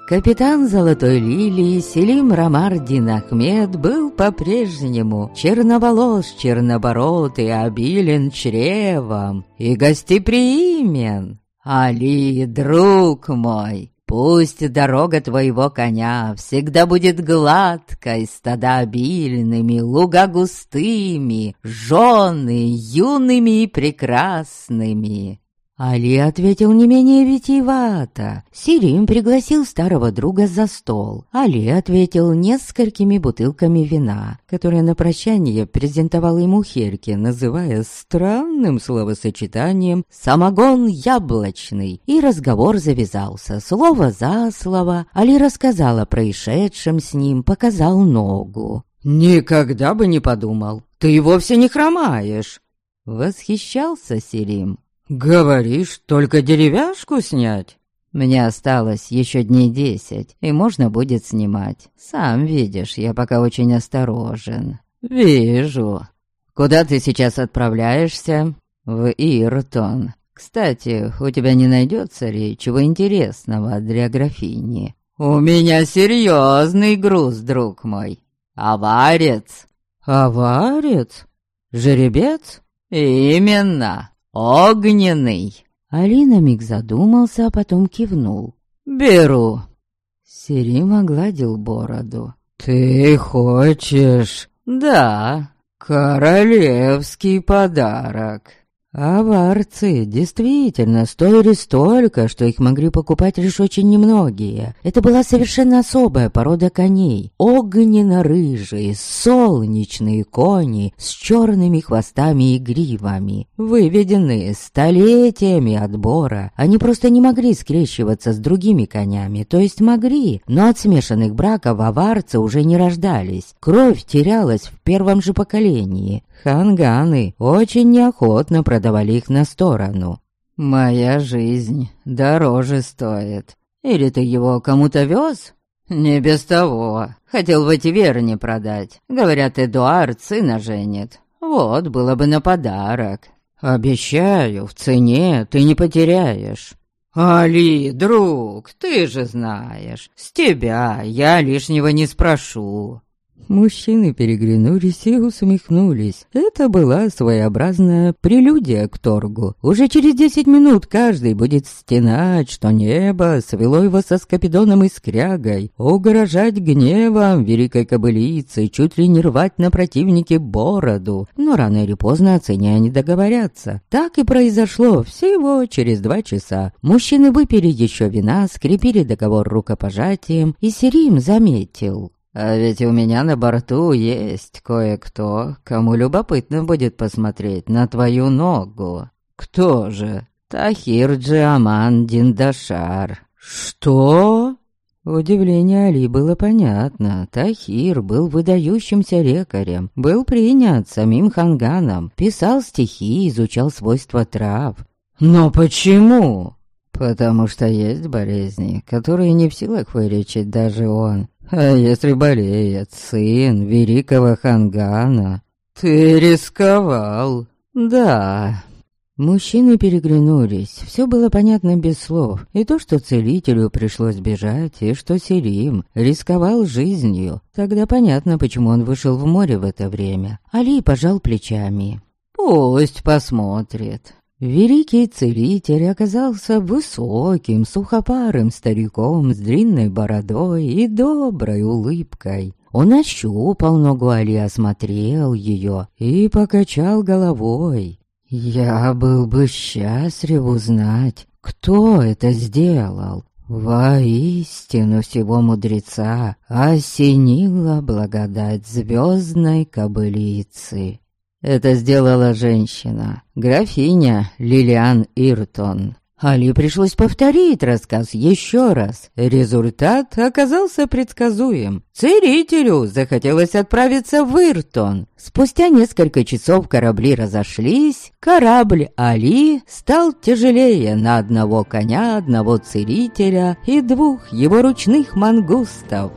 Капитан Золотой Лилии Селим Рамардин Ахмед был по-прежнему черноволос, чернобород и обилен чревом, и гостеприимен. Али, друг мой, пусть дорога твоего коня всегда будет гладкой, стада обильными, луга густыми, жены юными и прекрасными. Али ответил не менее витиевато. Селим пригласил старого друга за стол. Али ответил несколькими бутылками вина, которые на прощание презентовал ему Херки, называя странным словосочетанием «самогон яблочный». И разговор завязался. Слово за слово Али рассказал о происшедшем с ним, показал ногу. «Никогда бы не подумал, ты вовсе не хромаешь!» Восхищался Селим. «Говоришь, только деревяшку снять?» «Мне осталось еще дней 10, и можно будет снимать. Сам видишь, я пока очень осторожен». «Вижу. Куда ты сейчас отправляешься?» «В Иртон. Кстати, у тебя не найдется ли чего интересного для графини?» «У меня серьезный груз, друг мой. Аварец». «Аварец? Жеребец?» «Именно. Огненный!» Али на миг задумался, а потом кивнул. «Беру!» Селим огладил бороду. «Ты хочешь?» «Да, королевский подарок!» Аварцы действительно стоили столько, что их могли покупать лишь очень немногие. Это была совершенно особая порода коней. Огненно-рыжие, солнечные кони с черными хвостами и гривами. Выведенные столетиями отбора, они просто не могли скрещиваться с другими конями, то есть могли, но от смешанных браков аварцы уже не рождались. Кровь терялась в первом же поколении. Ханганы очень неохотно продавали их на сторону. «Моя жизнь дороже стоит. Или ты его кому-то вез?» «Не без того. Хотел в Этиверне продать. Говорят, Эдуард сына женит. Вот, было бы на подарок. Обещаю, в цене ты не потеряешь». «Али, друг, ты же знаешь, с тебя я лишнего не спрошу». Мужчины переглянулись и усмехнулись. Это была своеобразная прелюдия к торгу. Уже через 10 минут каждый будет стенать, что небо свело его со Скопидоном и Скрягой, угрожать гневом великой кобылицы, чуть ли не рвать на противнике бороду. Но рано или поздно о цене они договорятся. Так и произошло всего через 2 часа. Мужчины выпили еще вина, скрепили договор рукопожатием, и Селим заметил: «А ведь у меня на борту есть кое-кто, кому любопытно будет посмотреть на твою ногу». «Кто же?» «Тахир Джиаман Диндашар». «Что?» Удивление Али было понятно. Тахир был выдающимся лекарем, был принят самим Ханганом, писал стихи, изучал свойства трав. «Но почему?» «Потому что есть болезни, которые не в силах вылечить даже он. А если болеет сын великого Хангана?» «Ты рисковал?» «Да». Мужчины переглянулись. Все было понятно без слов. И то, что целителю пришлось бежать, и что Селим рисковал жизнью. Тогда понятно, почему он вышел в море в это время. Али пожал плечами. «Пусть посмотрит». Великий целитель оказался высоким, сухопарым стариком с длинной бородой и доброй улыбкой. Он ощупал ногу Али, осмотрел ее и покачал головой. «Я был бы счастлив узнать, кто это сделал. Воистину всего мудреца осенила благодать звездной кобылицы». Это сделала женщина, графиня Лилиан Иртон. Али пришлось повторить рассказ еще раз. Результат оказался предсказуем. Целителю захотелось отправиться в Иртон. Спустя несколько часов корабли разошлись. Корабль Али стал тяжелее на одного коня, одного целителя и 2 его ручных мангустов.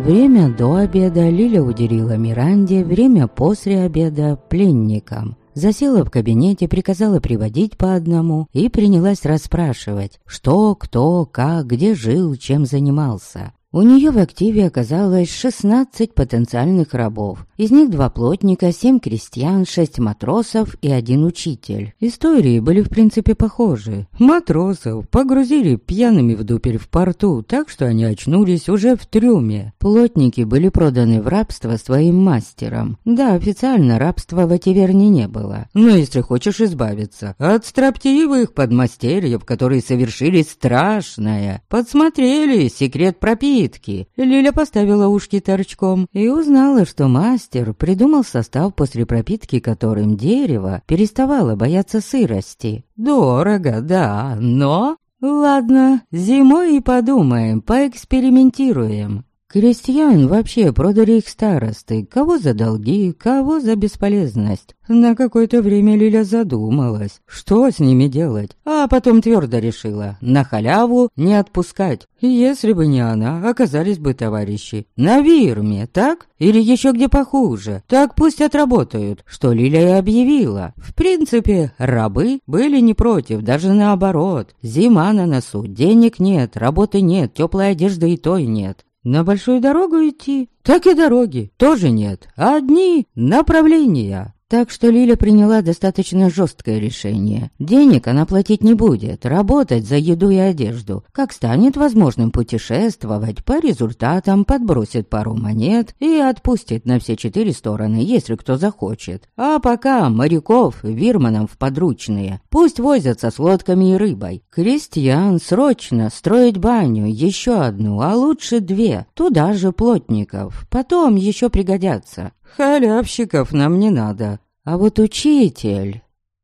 Время до обеда Лиля уделила Миранде, время после обеда — пленникам. Засела в кабинете, приказала приводить по одному и принялась расспрашивать, что, кто, как, где жил, чем занимался. У нее в активе оказалось 16 потенциальных рабов. Из них 2 плотника, 7 крестьян, 6 матросов и 1 учитель. Истории были в принципе похожи. Матросов погрузили пьяными в дупель в порту, так что они очнулись уже в трюме. Плотники были проданы в рабство своим мастерам. Да, официально рабства в Ативерне не было. Но если хочешь избавиться от строптивых подмастерьев, которые совершили страшное, подсмотрели секрет пропитки, Лиля поставила ушки торчком и узнала, что мастер придумал состав, после пропитки которым дерево переставало бояться сырости. Дорого, да, но... Ладно, зимой и подумаем, поэкспериментируем. Крестьян вообще продали их старосты, кого за долги, кого за бесполезность. На какое-то время Лиля задумалась, что с ними делать, а потом твердо решила на халяву не отпускать. Если бы не она, оказались бы товарищи на Вирме, так? Или еще где похуже. Так пусть отработают, что Лиля и объявила. В принципе, рабы были не против, даже наоборот. Зима на носу, денег нет, работы нет, теплой одежды и той нет. На большую дорогу идти? Так и дороги тоже нет. Одни направления. Так что Лиля приняла достаточно жесткое решение. Денег она платить не будет, работать за еду и одежду. Как станет возможным путешествовать, по результатам подбросит пару монет и отпустит на все 4 стороны, если кто захочет. А пока моряков вирманам в подручные. Пусть возятся с лодками и рыбой. Крестьян срочно строить баню, еще одну, а лучше 2. Туда же плотников. Потом еще пригодятся. Халявщиков нам не надо. А вот учитель...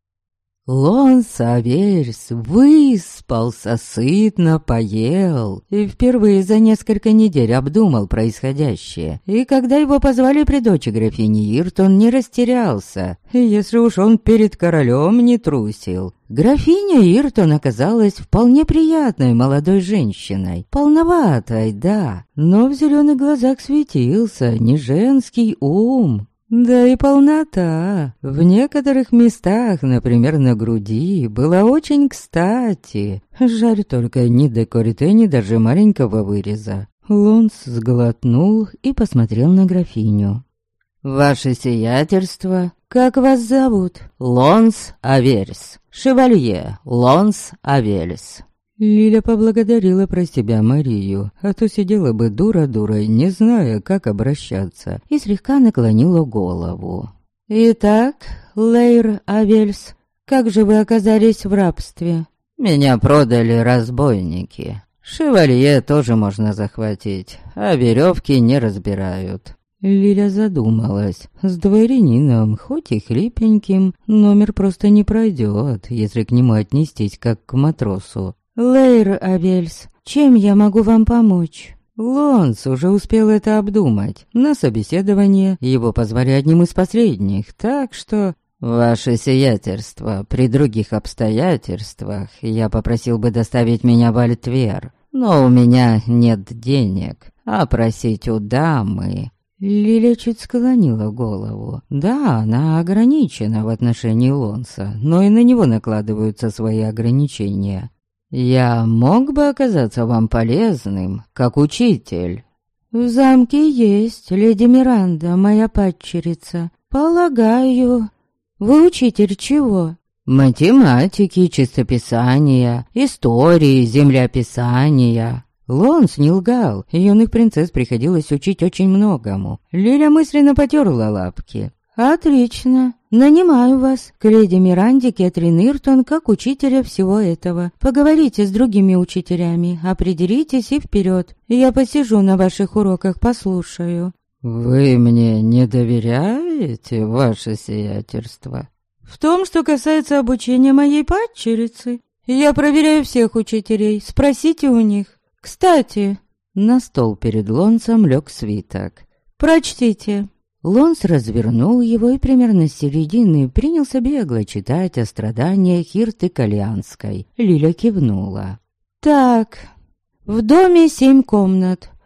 Лонс Аверьс выспался, сытно поел и впервые за несколько недель обдумал происходящее. И когда его позвали при дочи графини Иртон, не растерялся, если уж он перед королем не трусил. Графиня Иртон оказалась вполне приятной молодой женщиной, полноватой, да, но в зеленых глазах светился не женский ум. Да и полнота в некоторых местах, например, на груди, была очень кстати. Жаль только ни декольте, ни даже маленького выреза. Лонс сглотнул и посмотрел на графиню. «Ваше сиятельство, как вас зовут?» «Лонс Аверьс, шевалье Лонс Аверьс». Лиля поблагодарила про себя Марию, а то сидела бы дура-дурой, не зная, как обращаться, и слегка наклонила голову. «Итак, Лейр Авельс, как же вы оказались в рабстве?» «Меня продали разбойники. Шевалье тоже можно захватить, а веревки не разбирают». Лиля задумалась. С дворянином, хоть и хлипеньким, номер просто не пройдет, если к нему отнестись как к матросу. «Лейр Авельс, чем я могу вам помочь?» Лонс уже успел это обдумать. На собеседование его позвали одним из последних, так что... «Ваше сиятельство, при других обстоятельствах я попросил бы доставить меня в Альтвер, но у меня нет денег, а просить у дамы...» Лиля чуть склонила голову. Да, она ограничена в отношении Лонса, но и на него накладываются свои ограничения. «Я мог бы оказаться вам полезным, как учитель?» «В замке есть леди Миранда, моя падчерица. Полагаю, вы учитель чего?» «Математики, чистописания, истории, землеописания». Лонс не лгал, юных принцесс приходилось учить очень многому. Лиля мысленно потерла лапки. «Отлично. Нанимаю вас к леди Миранде Кэтрин Иртон как учителя всего этого. Поговорите с другими учителями, определитесь и вперед. Я посижу на ваших уроках, послушаю». «Вы мне не доверяете, ваше сиятельство?» «В том, что касается обучения моей падчерицы, я проверяю всех учителей, спросите у них. Кстати...» На стол перед Лонсом лег свиток. «Прочтите». Лонс развернул его и примерно с середины принялся бегло читать о страданиях Ирты Калианской. Лиля кивнула. «Так, в доме 7 комнат.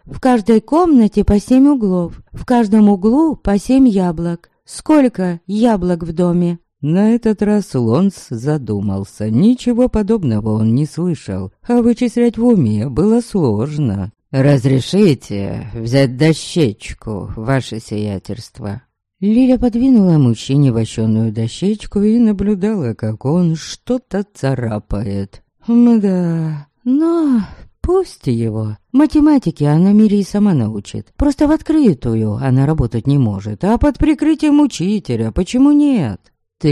В каждой комнате по 7 углов, в каждом углу по 7 яблок. Сколько яблок в доме?» На этот раз Лонс задумался. Ничего подобного он не слышал, а вычислять в уме было сложно. «Разрешите взять дощечку, ваше сиятельство?» Лиля подвинула мужчине вощеную дощечку и наблюдала, как он что-то царапает. «Мда, но пусть его. Математики она Мире и сама научит. Просто в открытую она работать не может, а под прикрытием учителя почему нет?»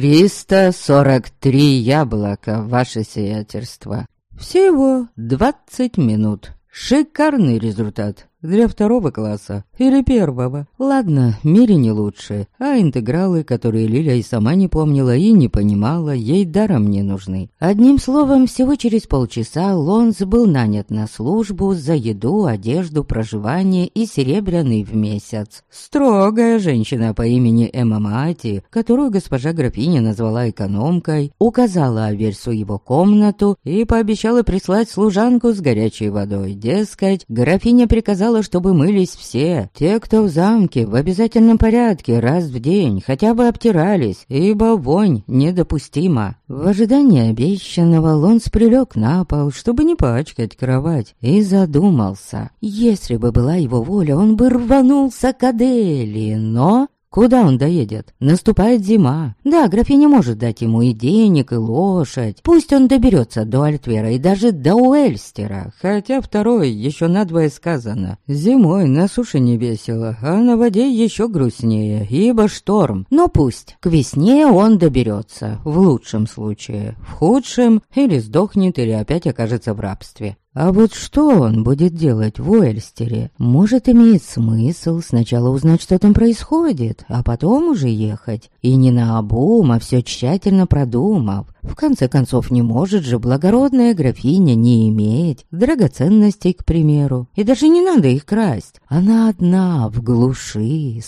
343 яблока, ваше сиятельство. «Всего 20 минут. Шикарный результат. Для 2 класса или 1. Ладно, Мире не лучше, а интегралы, которые Лиля и сама не помнила и не понимала, ей даром не нужны. Одним словом, всего через полчаса Лонс был нанят на службу за еду, одежду, проживание и серебряный в месяц. Строгая женщина по имени Эмма Мати, которую госпожа графиня назвала экономкой, указала Аверсу его комнату и пообещала прислать служанку с горячей водой. Дескать, графиня приказала, чтобы мылись все, те, кто в замке, в обязательном порядке, раз в день, хотя бы обтирались, ибо вонь недопустима. В ожидании обещанного Лонс прилег на пол, чтобы не пачкать кровать, и задумался. Если бы была его воля, он бы рванулся к Адели, но... Куда он доедет? Наступает зима. Да, графиня может дать ему и денег, и лошадь. Пусть он доберется до Альтвера и даже до Уэльстера. Хотя второй еще надвое сказано. Зимой на суше не весело, а на воде еще грустнее, ибо шторм. Но пусть. К весне он доберется. В лучшем случае. В худшем или сдохнет, или опять окажется в рабстве. А вот что он будет делать в Уэльстере? Может, имеет смысл сначала узнать, что там происходит, а потом уже ехать. И не наобум, а все тщательно продумав. В конце концов, не может же благородная графиня не иметь драгоценностей, к примеру. И даже не надо их красть. Она одна, в глуши,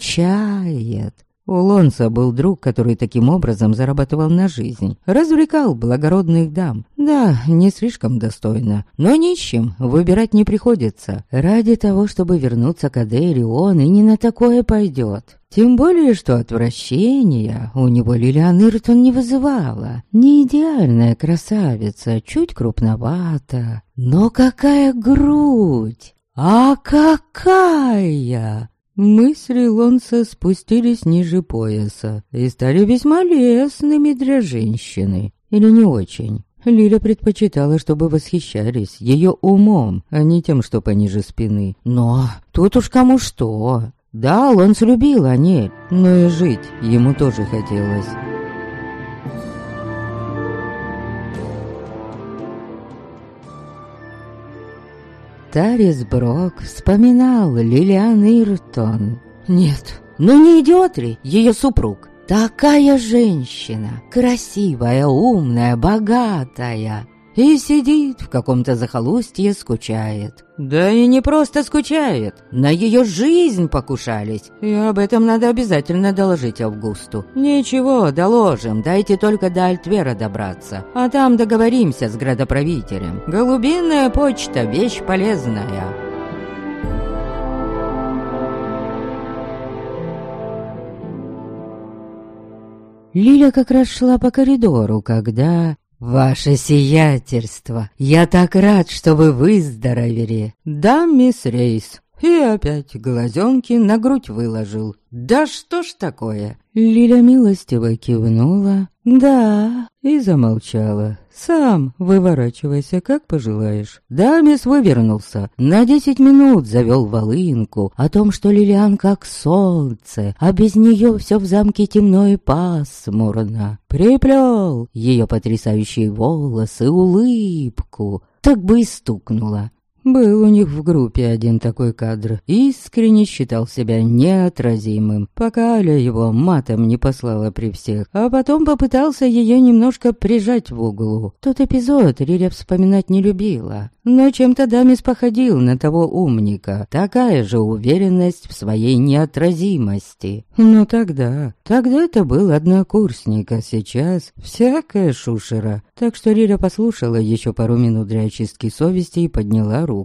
скучает. У Лонса был друг, который таким образом зарабатывал на жизнь. Развлекал благородных дам. Да, не слишком достойно, но нищим выбирать не приходится. Ради того, чтобы вернуться к Адели, он и не на такое пойдет. Тем более, что отвращения у него Лилиан Иртон не вызывала. Не идеальная красавица, чуть крупновата. Но какая грудь! А какая! Мысли Лонса спустились ниже пояса и стали весьма лестными для женщины. Или не очень. Лиля предпочитала, чтобы восхищались ее умом, а не тем, что пониже спины. Но тут уж кому что. Да, Лонс любил Анель, но и жить ему тоже хотелось. Тарис Брок вспоминал Лилиан Иртон. Нет, ну не идиот ли ее супруг? Такая женщина, красивая, умная, богатая. И сидит в каком-то захолустье, скучает. Да и не просто скучает, на ее жизнь покушались. И об этом надо обязательно доложить Августу. Ничего, доложим, дайте только до Альтвера добраться. А там договоримся с градоправителем. Голубиная почта — вещь полезная. Лиля как раз шла по коридору, когда... «Ваше сиятельство, я так рад, что вы выздоровели!» «Да, мисс Рейс!» И опять глазенки на грудь выложил. «Да что ж такое?» Лиля милостиво кивнула. «Да», и замолчала. «Сам выворачивайся, как пожелаешь». Дамис вывернулся. На 10 минут завел волынку о том, что Лилиан как солнце, а без нее все в замке темно и пасмурно. Приплел ее потрясающие волосы, улыбку. Так бы и стукнула. Был у них в группе один такой кадр. Искренне считал себя неотразимым, пока Аля его матом не послала при всех, а потом попытался ее немножко прижать в углу. Тот эпизод Лиля вспоминать не любила, но чем-то Дамис походил на того умника. Такая же уверенность в своей неотразимости. Но тогда это был однокурсник, а сейчас всякая шушера. Так что Лиля послушала еще пару минут для очистки совести и подняла руку.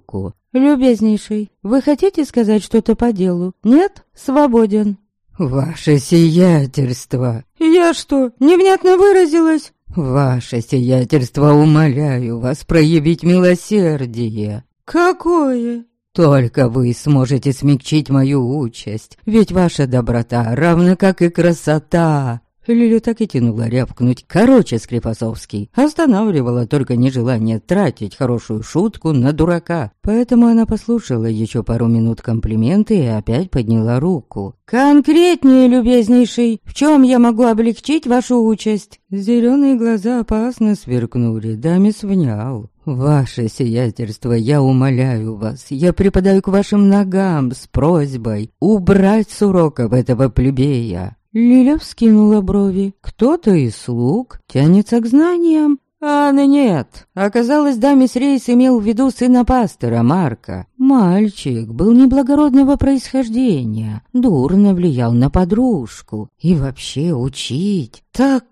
«Любезнейший, вы хотите сказать что-то по делу? Нет? Свободен». «Ваше сиятельство!» «Я что, невнятно выразилась?» «Ваше сиятельство, умоляю вас проявить милосердие». «Какое?» «Только вы сможете смягчить мою участь, ведь ваша доброта равна как и красота». Лилю так и тянула рявкнуть. Короче, Склифосовский останавливала только нежелание тратить хорошую шутку на дурака. Поэтому она послушала еще пару минут комплименты и опять подняла руку. «Конкретнее, любезнейший, в чем я могу облегчить вашу участь?» Зеленые глаза опасно сверкнули, Дамис внял. «Ваше сиятельство, я умоляю вас, я припадаю к вашим ногам с просьбой убрать с уроков этого плебея». Лиля вскинула брови. Кто-то из слуг тянется к знаниям. А нет, оказалось, Дамис Рейс имел в виду сына пастора Марка. Мальчик был неблагородного происхождения, дурно влиял на подружку. И вообще учить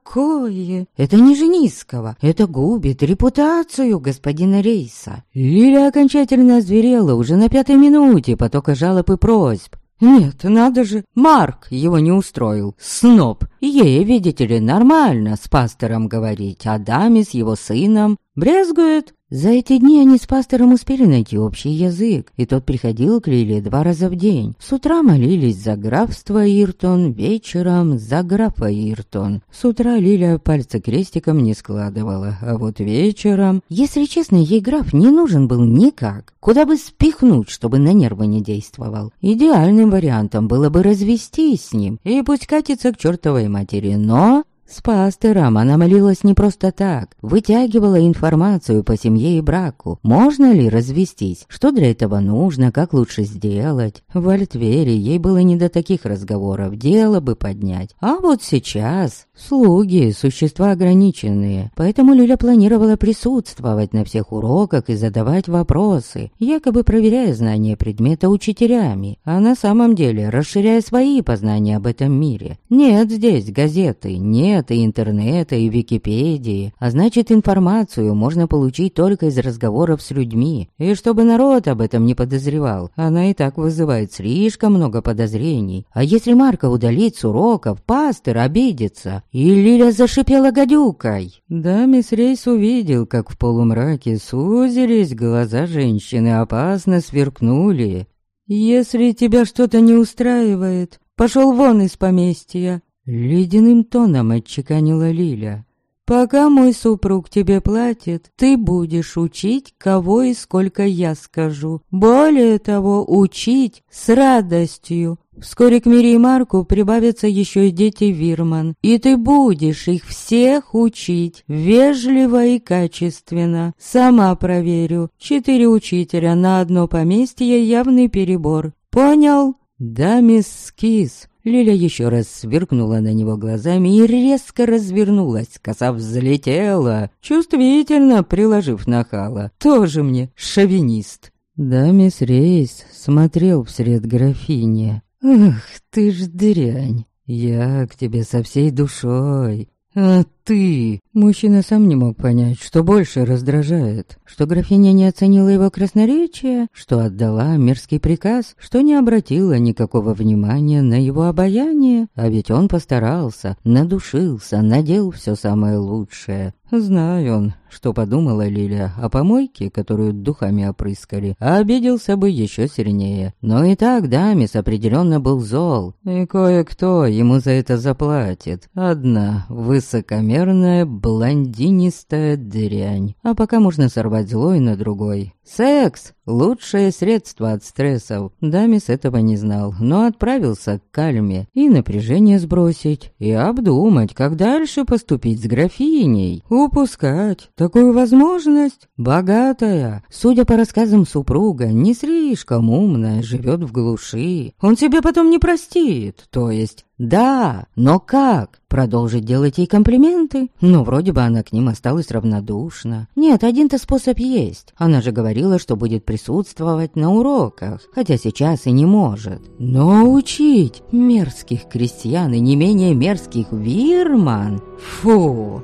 такое, это ниже низкого, это губит репутацию господина Рейса. Лиля окончательно озверела уже на 5-й минуте потока жалоб и просьб. Нет, надо же, Марк его не устроил, сноб. Ей, видите ли, нормально с пастором говорить, а Даме с его сыном брезгует. За эти дни они с пастором успели найти общий язык, и тот приходил к Лиле 2 раза в день. С утра молились за графство Иртон, вечером за графа Иртон. С утра Лиля пальцы крестиком не складывала, а вот вечером... Если честно, ей граф не нужен был никак. Куда бы спихнуть, чтобы на нервы не действовал. Идеальным вариантом было бы развестись с ним, и пусть катится к чертовой матери, но... С пастором она молилась не просто так, вытягивала информацию по семье и браку. Можно ли развестись? Что для этого нужно? Как лучше сделать? В Альтвере ей было не до таких разговоров, дело бы поднять. А вот сейчас слуги, существа ограниченные, поэтому Лиля планировала присутствовать на всех уроках и задавать вопросы, якобы проверяя знания предмета учителями, а на самом деле расширяя свои познания об этом мире. Нет здесь газеты, нет и интернета, и Википедии, а значит, информацию можно получить только из разговоров с людьми. И чтобы народ об этом не подозревал, она и так вызывает слишком много подозрений. А если Марка удалить с уроков, пастор обидится. И Лиля зашипела гадюкой. Дамис Рейс увидел, как в полумраке сузились глаза женщины, опасно сверкнули. «Если тебя что-то не устраивает, пошел вон из поместья», — ледяным тоном отчеканила Лиля. «Пока мой супруг тебе платит, ты будешь учить, кого и сколько я скажу. Более того, учить с радостью. Вскоре к Мире и Марку прибавятся еще и дети Вирман, и ты будешь их всех учить, вежливо и качественно. Сама проверю, 4 учителя на одно поместье — явный перебор. Понял?» «Дамис скис». Лиля еще раз сверкнула на него глазами и резко развернулась, коса взлетела, чувствительно приложив нахала. Тоже мне шовинист. Дамис Рейс смотрел вслед графине. «Ах, ты ж дрянь, я к тебе со всей душой. А ты...» Мужчина сам не мог понять, что больше раздражает. Что графиня не оценила его красноречие, что отдала мерзкий приказ, что не обратила никакого внимания на его обаяние. А ведь он постарался, надушился, надел все самое лучшее. Знаю он, что подумала Лиля о помойке, которую духами опрыскали, а обиделся бы еще сильнее. Но и так Дамис определенно был зол, и кое-кто ему за это заплатит. Одна высокомерная блондинистая дрянь. А пока можно сорвать злой на другой. Секс — лучшее средство от стрессов. Дамис этого не знал, но отправился к Кальме и напряжение сбросить, и обдумать, как дальше поступить с графиней. Упускать такую возможность? Богатая, судя по рассказам супруга, не слишком умная, живет в глуши. Он себе потом не простит, то есть... Да, но как? Продолжить делать ей комплименты? Ну, вроде бы она к ним осталась равнодушна. Нет, один-то способ есть. Она же говорила, что будет присутствовать на уроках, хотя сейчас и не может. Но учить мерзких крестьян и не менее мерзких вирман? Фу!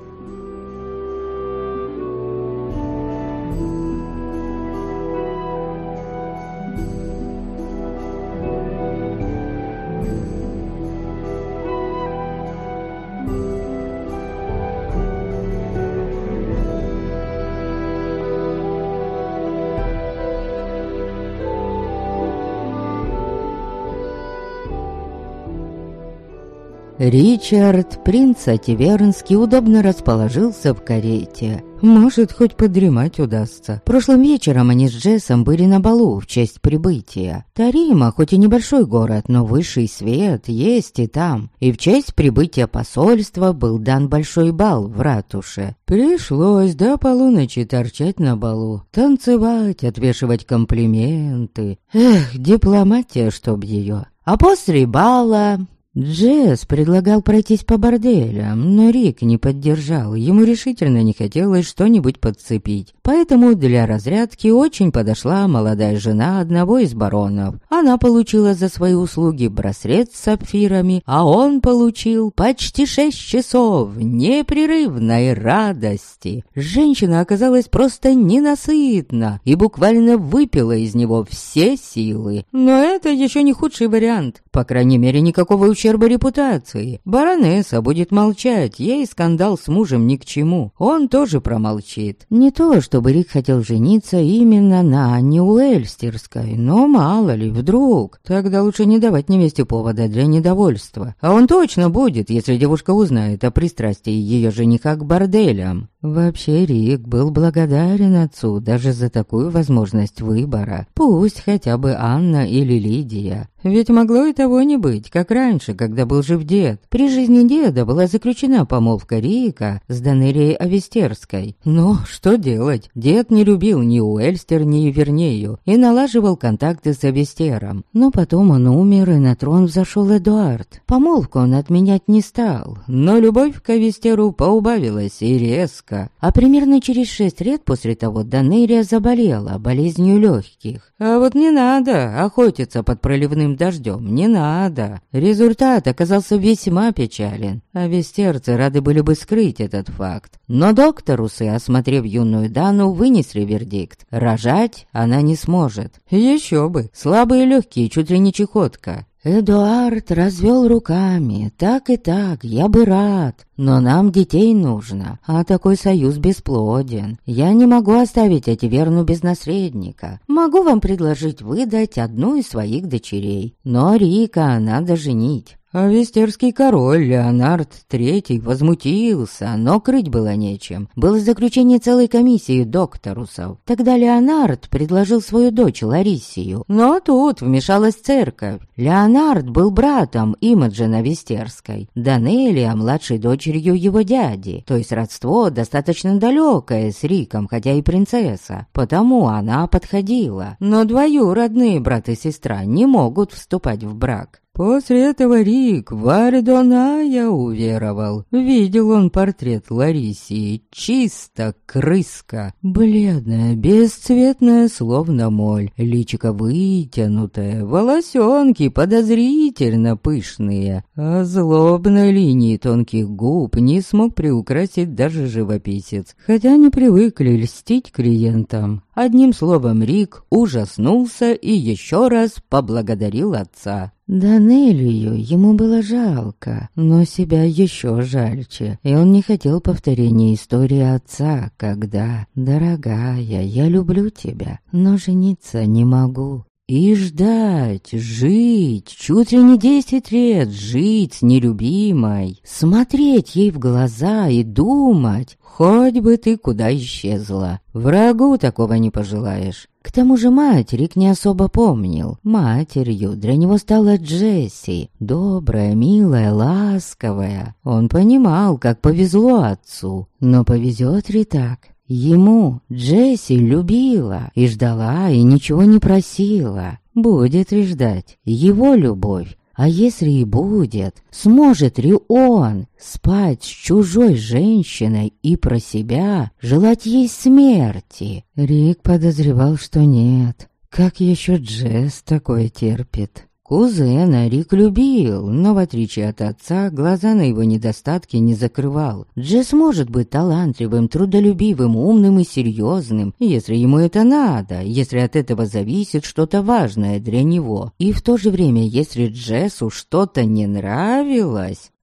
Ричард, принц Ативернский, удобно расположился в карете. Может, хоть подремать удастся. Прошлым вечером они с Джессом были на балу в честь прибытия. Тарима, хоть и небольшой город, но высший свет есть и там. И в честь прибытия посольства был дан большой бал в ратуше. Пришлось до полуночи торчать на балу, танцевать, отвешивать комплименты. Эх, дипломатия, чтоб ее. А после бала... Джесс предлагал пройтись по борделям, но Рик не поддержал, ему решительно не хотелось что-нибудь подцепить. Поэтому для разрядки очень подошла молодая жена одного из баронов. Она получила за свои услуги браслет с сапфирами, а он получил почти 6 часов непрерывной радости. Женщина оказалась просто ненасытна и буквально выпила из него все силы. Но это еще не худший вариант. По крайней мере, никакого ущерба репутации. Баронесса будет молчать, ей скандал с мужем ни к чему. Он тоже промолчит. Не то, чтобы Рик хотел жениться именно на Анне Уэльстерской, но мало ли, вдруг. Тогда лучше не давать невесте повода для недовольства. А он точно будет, если девушка узнает о пристрастии ее жениха к борделям. Вообще, Рик был благодарен отцу даже за такую возможность выбора. Пусть хотя бы Анна или Лидия. Ведь могло и того не быть, как раньше, когда был жив дед. При жизни деда была заключена помолвка Рика с Данелией Авестерской. Но что делать? Дед не любил ни Уэльстер, ни Ивернею и налаживал контакты с Авестером. Но потом он умер, и на трон взошел Эдуард. Помолвку он отменять не стал, но любовь к Авестеру поубавилась и резко. А примерно через 6 лет после того Данелия заболела болезнью легких. А вот не надо охотиться под проливным дождем, не надо. Результат оказался весьма печален. Авестерцы рады были бы скрыть этот факт. Но докторусы, осмотрев юную Дану, вынесли вердикт. Рожать она не сможет. Еще бы, слабые легкие, чуть ли не чехотка. Эдуард развел руками. Так и так, я бы рад. Но нам детей нужно, а такой союз бесплоден. Я не могу оставить Ативерну без наследника. Могу вам предложить выдать одну из своих дочерей. Но Рика надо женить. А вестерский король Леонард III возмутился, но крыть было нечем. Было заключение целой комиссии докторусов. Тогда Леонард предложил свою дочь Ларисию. Но тут вмешалась церковь. Леонард был братом Имаджена Вестерской, Данелия младшей дочерью его дяди. То есть родство достаточно далекое с Риком, хотя и принцесса. Потому она подходила. Но двоюродные брат и сестра не могут вступать в брак. После этого Рик в Ардоная уверовал. Видел он портрет Ларисии, чисто крыска. Бледная, бесцветная, словно моль. Личико вытянутое, волосенки подозрительно пышные. А злобной линии тонких губ не смог приукрасить даже живописец. Хотя не привыкли льстить клиентам. Одним словом, Рик ужаснулся и еще раз поблагодарил отца. Данелию ему было жалко, но себя еще жальче, и он не хотел повторения истории отца, когда «Дорогая, я люблю тебя, но жениться не могу». И ждать, жить, чуть ли не 10 лет жить с нелюбимой, смотреть ей в глаза и думать, хоть бы ты куда исчезла, врагу такого не пожелаешь. К тому же мать Рик не особо помнил. Матерью для него стала Джесси, добрая, милая, ласковая. Он понимал, как повезло отцу, но повезет ли так? Ему Джесси любила и ждала, и ничего не просила. Будет ли ждать его любовь? А если и будет, сможет ли он спать с чужой женщиной и про себя желать ей смерти? Рик подозревал, что нет. Как еще Джесс такое терпит? Кузена Рик любил, но в отличие от отца, глаза на его недостатки не закрывал. Джесс может быть талантливым, трудолюбивым, умным и серьезным, если ему это надо, если от этого зависит что-то важное для него. И в то же время, если Джессу что-то не нравилось,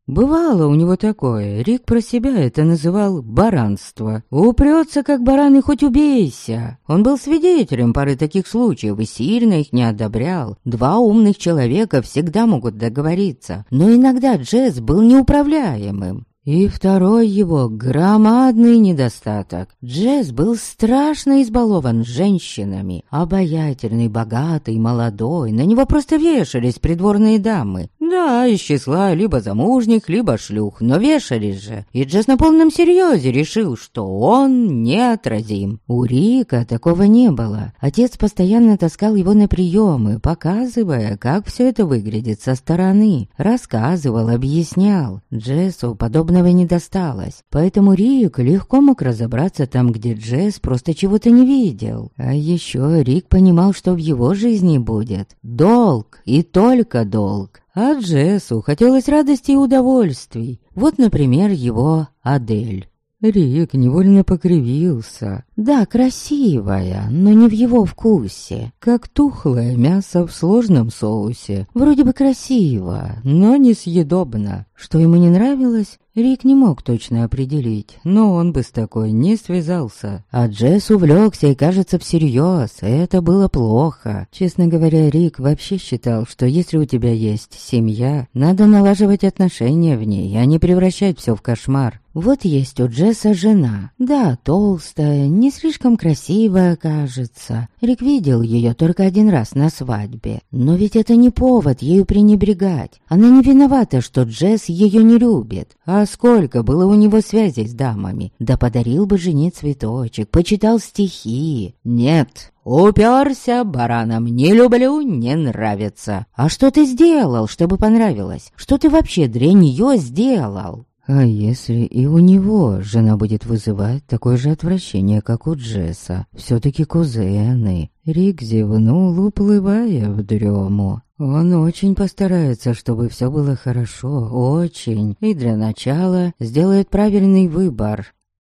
Бывало у него такое, Рик про себя это называл баранство. Упрется, как баран, и хоть убейся. Он был свидетелем пары таких случаев и сильно их не одобрял. Два умных человека всегда могут договориться, но иногда Джесс был неуправляемым. И второй его громадный недостаток. Джесс был страшно избалован женщинами. Обаятельный, богатый, молодой. На него просто вешались придворные дамы. Да, из числа либо замужних, либо шлюх, но вешались же. И Джесс на полном серьезе решил, что он неотразим. У Рика такого не было. Отец постоянно таскал его на приемы, показывая, как все это выглядит со стороны. Рассказывал, объяснял. Джессу подобного не досталось, поэтому Рик легко мог разобраться там, где Джесс просто чего-то не видел. А еще Рик понимал, что в его жизни будет долг и только долг. А Джессу хотелось радости и удовольствий. Вот, например, его Адель. Рик невольно покривился. Да, красивая, но не в его вкусе. Как тухлое мясо в сложном соусе. Вроде бы красиво, но несъедобно. Что ему не нравилось, Рик не мог точно определить, но он бы с такой не связался. А Джесс увлекся и, кажется, всерьез. Это было плохо. Честно говоря, Рик вообще считал, что если у тебя есть семья, надо налаживать отношения в ней, а не превращать все в кошмар. Вот есть у Джесса жена. Да, толстая, не слишком красивая, кажется. Рик видел ее только один раз на свадьбе. Но ведь это не повод ею пренебрегать. Она не виновата, что Джесс ее не любит. А сколько было у него связей с дамами. Да подарил бы жене цветочек, почитал стихи. Нет, уперся бараном. Не люблю, не нравится. А что ты сделал, чтобы понравилось? Что ты вообще для нее сделал? А если и у него жена будет вызывать такое же отвращение, как у Джесса? Все-таки кузены. Рик зевнул, уплывая в дрему. Он очень постарается, чтобы все было хорошо, очень. И для начала сделает правильный выбор.